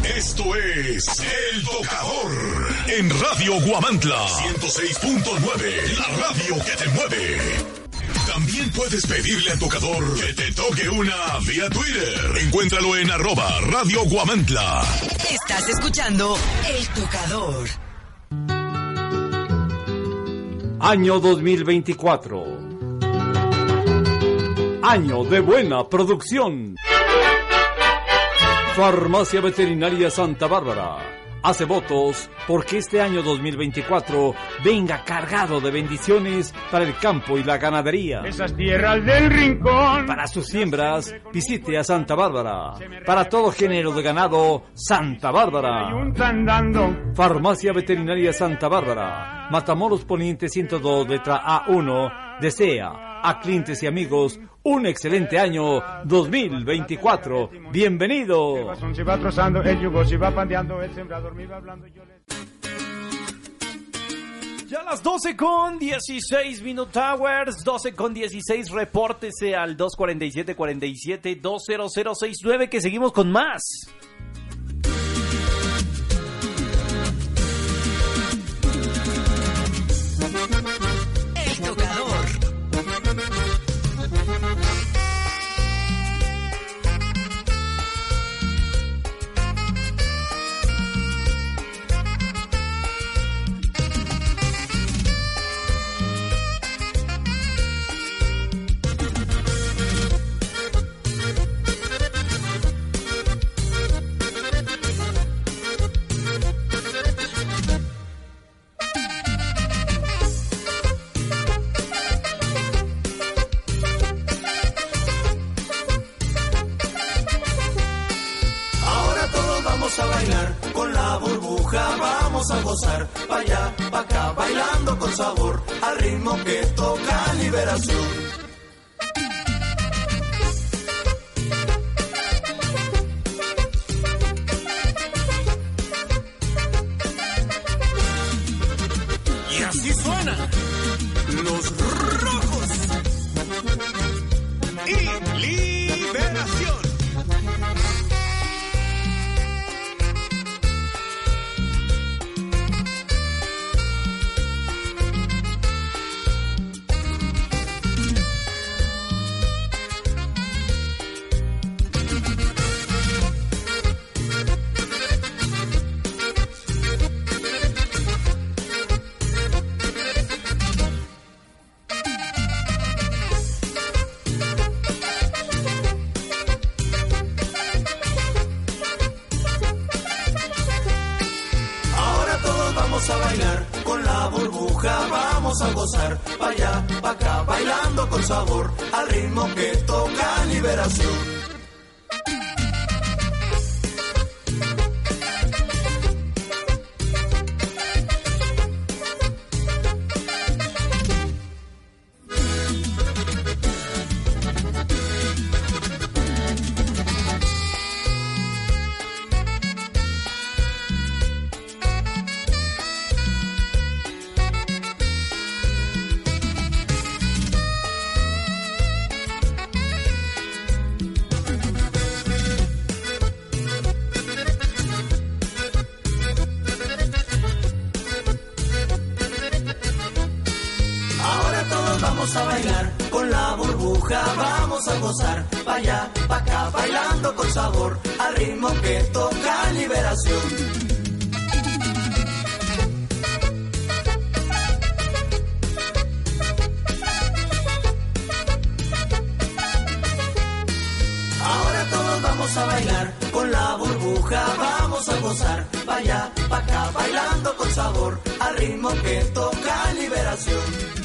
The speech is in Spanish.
Esto es El Tocador en Radio Guamantla 106.9, la radio que te mueve. También puedes pedirle al tocador que te toque una vía Twitter. Encuéntralo en @Radio Guamantla. Estás escuchando El Tocador. Año 2024. Año de buena producción. Farmacia Veterinaria Santa Bárbara hace votos porque este año 2024 venga cargado de bendiciones para el campo y la ganadería. Esas tierras del rincón. Para sus siembras, visite a Santa Bárbara. Para todo género de ganado, Santa Bárbara. Farmacia Veterinaria Santa Bárbara. Matamoros Poniente 102, letra A1. Desea a clientes y amigos un excelente año 2024. ¡Bienvenido! Se va trozando el yugo, se va pandeando el sembrador, me va hablando yo le... Ya a las 12:16 Minute Towers, 12:16, repórtese al 247-47-20069 que seguimos con más. El Tocador. A bailar con la burbuja, vamos a gozar, pa' allá, pa' acá, bailando con sabor, al ritmo que toca Liberación. Y así suenan los rojos y Liberación. A bailar con la burbuja, vamos a gozar, pa' allá, pa' acá, bailando con sabor, al ritmo que toca Liberación. Vamos a bailar con la burbuja, vamos a gozar, pa' allá, pa' acá, bailando con sabor, al ritmo que toca Liberación. Ahora todos vamos a bailar con la burbuja, vamos a gozar, pa' allá, pa' acá, bailando con sabor, al ritmo que toca Liberación.